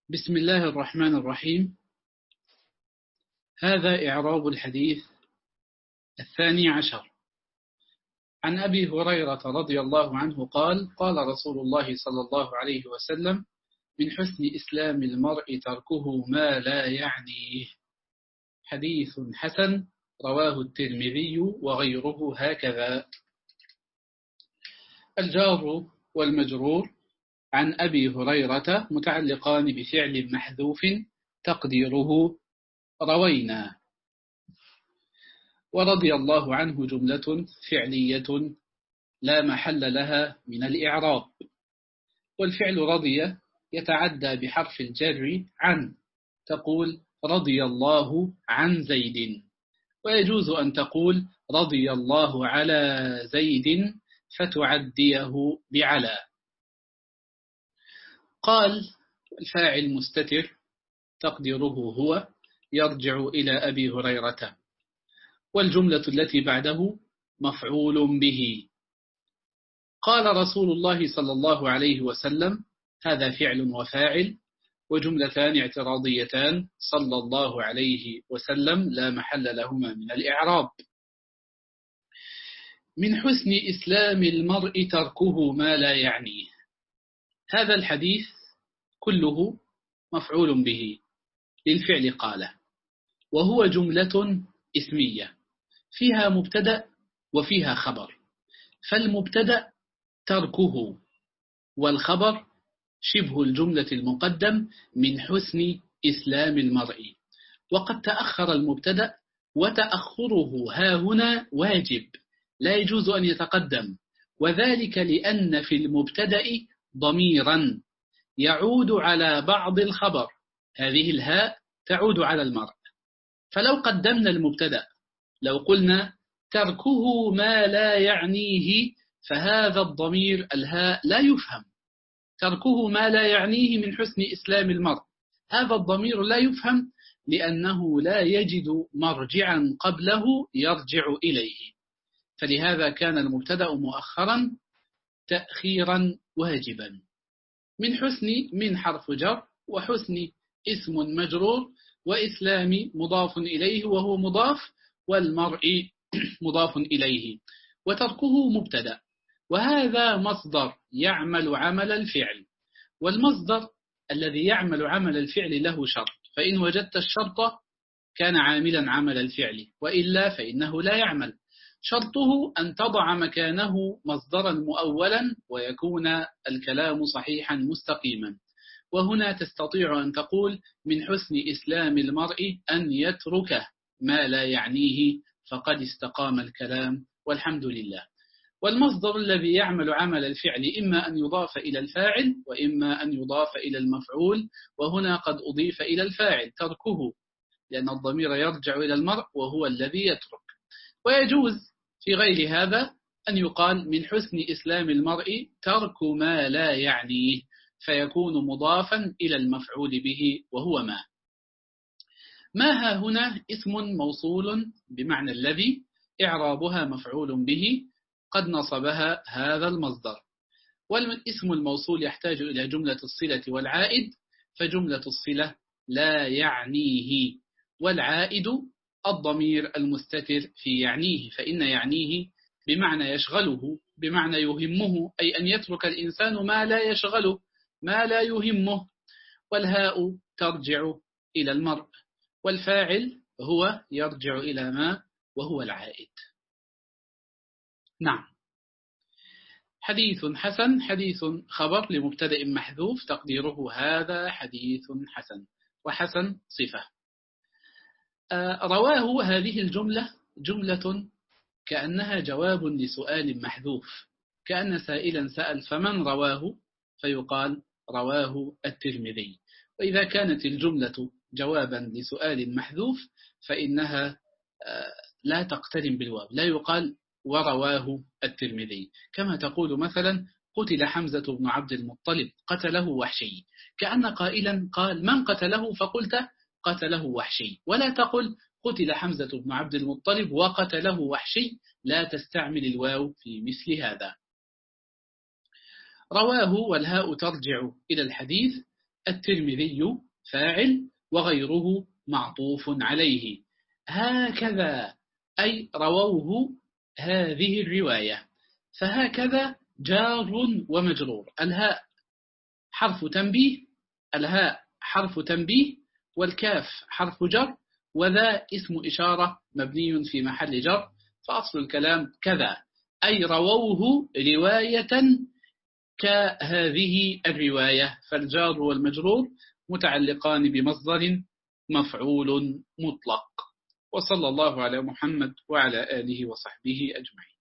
بسم الله الرحمن الرحيم. هذا إعراب الحديث 12. عن أبي هريرة رضي الله عنه قال: قال رسول الله صلى الله عليه وسلم: من حسن إسلام المرء تركه ما لا يعنيه. حديث حسن، رواه الترمذي وغيره هكذا. الجار والمجرور عن أبي هريرة متعلقان بفعل محذوف تقديره روينا. ورضي الله عنه جملة فعلية لا محل لها من الإعراب. والفعل رضي يتعدى بحرف الجر عن، تقول رضي الله عن زيد، ويجوز أن تقول رضي الله على زيد فتعديه بعلى. قال: الفاعل مستتر تقديره هو، يرجع إلى أبي هريرة. والجملة التي بعده مفعول به. قال رسول الله صلى الله عليه وسلم، هذا فعل وفاعل، وجملتان اعتراضيتان صلى الله عليه وسلم لا محل لهما من الإعراب. من حسن إسلام المرء تركه ما لا يعنيه. هذا الحديث كله مفعول به للفعل قال، وهو جملة اسمية فيها مبتدأ وفيها خبر. فالمبتدأ تركه، والخبر شبه الجملة المقدم من حسن إسلام المرء. وقد تأخر المبتدأ، وتأخره ها هنا واجب لا يجوز أن يتقدم، وذلك لأن في المبتدأ ضميرا يعود على بعض الخبر، هذه الهاء تعود على المرء. فلو قدمنا المبتدأ، لو قلنا تركه ما لا يعنيه، فهذا الضمير الهاء لا يفهم. تركه ما لا يعنيه من حسن إسلام المرء، هذا الضمير لا يفهم لأنه لا يجد مرجعا قبله يرجع إليه. فلهذا كان المبتدأ مؤخرا تأخيرا واجبا. من حسن من حرف جر، وحسن اسم مجرور، وإسلام مضاف إليه وهو مضاف، والمرء مضاف إليه، وتركه مبتدأ. وهذا مصدر يعمل عمل الفعل، والمصدر الذي يعمل عمل الفعل له شرط، فإن وجدت الشرط كان عاملا عمل الفعل، وإلا فإنه لا يعمل. شرطه أن تضع مكانه مصدرا مؤولا ويكون الكلام صحيحا مستقيما. وهنا تستطيع أن تقول من حسن إسلام المرء أن يترك ما لا يعنيه، فقد استقام الكلام والحمد لله. والمصدر الذي يعمل عمل الفعل إما أن يضاف إلى الفاعل، وإما أن يضاف إلى المفعول، وهنا قد أضيف إلى الفاعل تركه، لأن الضمير يرجع إلى المرء وهو الذي يترك. ويجوز في غير هذا أن يقال من حسن إسلام المرء ترك ما لا يعنيه، فيكون مضافا إلى المفعول به وهو ما. ما ها هنا اسم موصول بمعنى الذي، إعرابها مفعول به قد نصبها هذا المصدر. والاسم الموصول يحتاج إلى جملة الصلة والعائد، فجملة الصلة لا يعنيه، والعائد الضمير المستتر في يعنيه، فإن يعنيه بمعنى يشغله، بمعنى يهمه، أي أن يترك الإنسان ما لا يشغله، ما لا يهمه. والهاء ترجع إلى المرء، والفاعل هو يرجع إلى ما وهو العائد. نعم. حديث حسن، حديث خبر لمبتدأ محذوف تقديره هذا حديث حسن، وحسن صفة. رواه، هذه الجملة جملة كأنها جواب لسؤال محذوف، كأن سائلا سأل فمن رواه، فيقال رواه الترمذي. وإذا كانت الجملة جوابا لسؤال محذوف فإنها لا تقترن بالواو، لا يقال ورواه الترمذي. كما تقول مثلا قتل حمزة بن عبد المطلب قتله وحشي، كأن قائلا قال من قتله، فقلت قتله وحشي، ولا تقل قتل حمزة بن عبد المطلب وقتله وحشي، لا تستعمل الواو في مثل هذا. رواه، والهاء ترجع إلى الحديث، الترمذي فاعل وغيره معطوف عليه. هكذا أي رووه هذه الرواية. فهكذا جار ومجرور. الهاء حرف تنبيه، الهاء حرف تنبيه، والكاف حرف جر، وذا اسم إشارة مبني في محل جر. فأصل الكلام كذا أي رووه رواية كهذه الرواية. فالجار والمجرور متعلقان بمصدر مفعول مطلق. وصلى الله على محمد وعلى آله وصحبه أجمعين.